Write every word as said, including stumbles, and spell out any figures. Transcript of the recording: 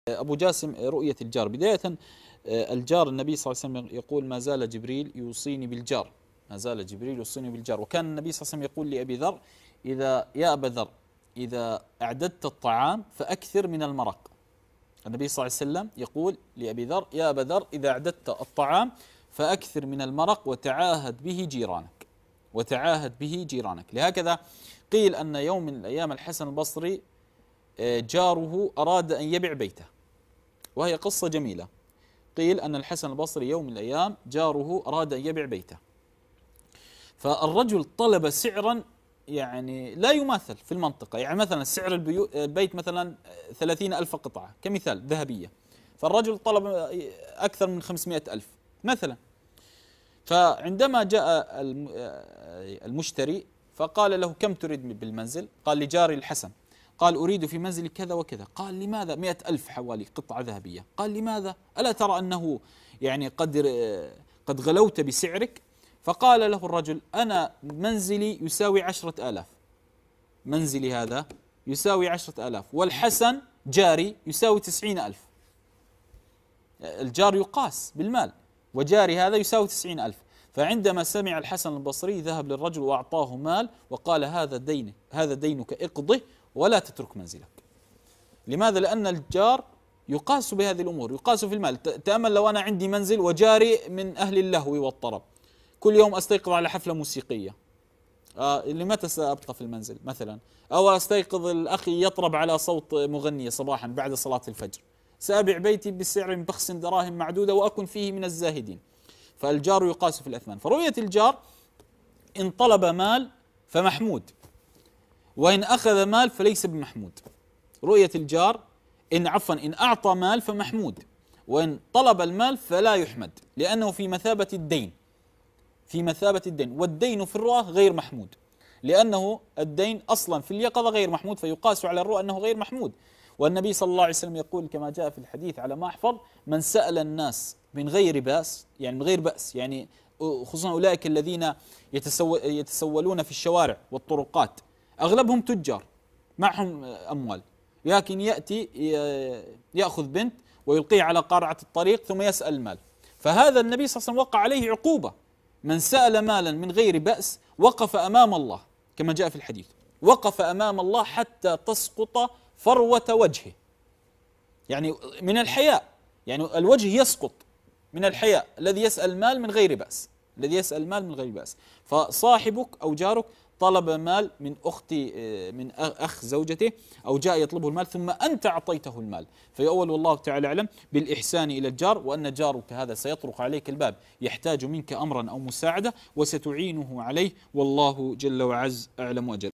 أبو جاسم، رؤية الجار بداية. الجار النبي صلى الله عليه وسلم يقول: ما زال جبريل يوصيني بالجار، ما زال جبريل يوصيني بالجار. وكان النبي صلى الله عليه وسلم يقول لأبي ذر: إذا يا أبا ذر إذا أعددت الطعام فأكثر من المرق. النبي صلى الله عليه وسلم يقول لأبي ذر: يا أبا ذر إذا أعددت الطعام فأكثر من المرق وتعاهد به جيرانك، وتعاهد به جيرانك. لهكذا قيل أن يوم من الأيام الحسن البصري جاره أراد أن يبيع بيته، وهي قصة جميلة. قيل أن الحسن البصري يوم من الأيام جاره أراد أن يبيع بيته، فالرجل طلب سعرا يعني لا يماثل في المنطقة. يعني مثلا سعر البيت مثلا ثلاثين ألف قطعة كمثال ذهبية، فالرجل طلب أكثر من خمسمائة ألف مثلا. فعندما جاء المشتري فقال له: كم تريد بالمنزل؟ قال: لجاري الحسن. قال: أريد في منزل كذا وكذا. قال: لماذا؟ مئة ألف حوالي قطعة ذهبية. قال: لماذا؟ ألا ترى أنه يعني قد قد غلوت بسعرك؟ فقال له الرجل: أنا منزلي يساوي عشرة آلاف، منزلي هذا يساوي عشرة آلاف، والحسن جاري يساوي تسعين ألف. الجار يقاس بالمال، وجاري هذا يساوي تسعين ألف. فعندما سمع الحسن البصري ذهب للرجل وأعطاه مال وقال: هذا دينك، هذا دينك اقضه ولا تترك منزلك. لماذا؟ لأن الجار يقاس بهذه الأمور، يقاس في المال. تأمل لو أنا عندي منزل وجاري من أهل اللهو والطرب، كل يوم أستيقظ على حفلة موسيقية، آه لمتى سأبقى في المنزل مثلا؟ أو أستيقظ الأخ يطرب على صوت مغنية صباحا بعد صلاة الفجر، سأبيع بيتي بسعر بخس دراهم معدودة وأكن فيه من الزاهدين. فالجار يقاس في الأثمان. فرؤية الجار إن طلب مال فمحمود، وإن أخذ مال فليس بمحمود. رؤية الجار إن عفوا إن أعطى مال فمحمود، وإن طلب المال فلا يحمد، لأنه في مثابة الدين، في مثابة الدين. والدين في الرؤى غير محمود، لأنه الدين أصلا في اليقظة غير محمود، فيقاس على الرؤى أنه غير محمود. والنبي صلى الله عليه وسلم يقول كما جاء في الحديث على ما أحفظ: من سأل الناس من غير بأس، يعني من غير بأس، يعني خصوصا أولئك الذين يتسولون في الشوارع والطرقات، أغلبهم تجار معهم أموال، لكن يأتي يأخذ بنت ويلقيها على قارعة الطريق ثم يسأل المال. فهذا النبي صلى الله عليه وسلم وقع عليه عقوبة. من سأل مالا من غير بأس وقف أمام الله، كما جاء في الحديث: وقف أمام الله حتى تسقط فروة وجهه، يعني من الحياء، يعني الوجه يسقط من الحياء الذي يسأل مال من غير بأس، الذي يسأل مال من غير بأس. فصاحبك أو جارك طلب مال من أخت من أخ زوجته، أو جاء يطلبه المال ثم أنت أعطيته المال، فيؤول والله تعالى أعلم بالإحسان إلى الجار، وأن جارك هذا سيطرق عليك الباب يحتاج منك أمرا أو مساعدة وستعينه عليه، والله جل وعز أعلم وأجل.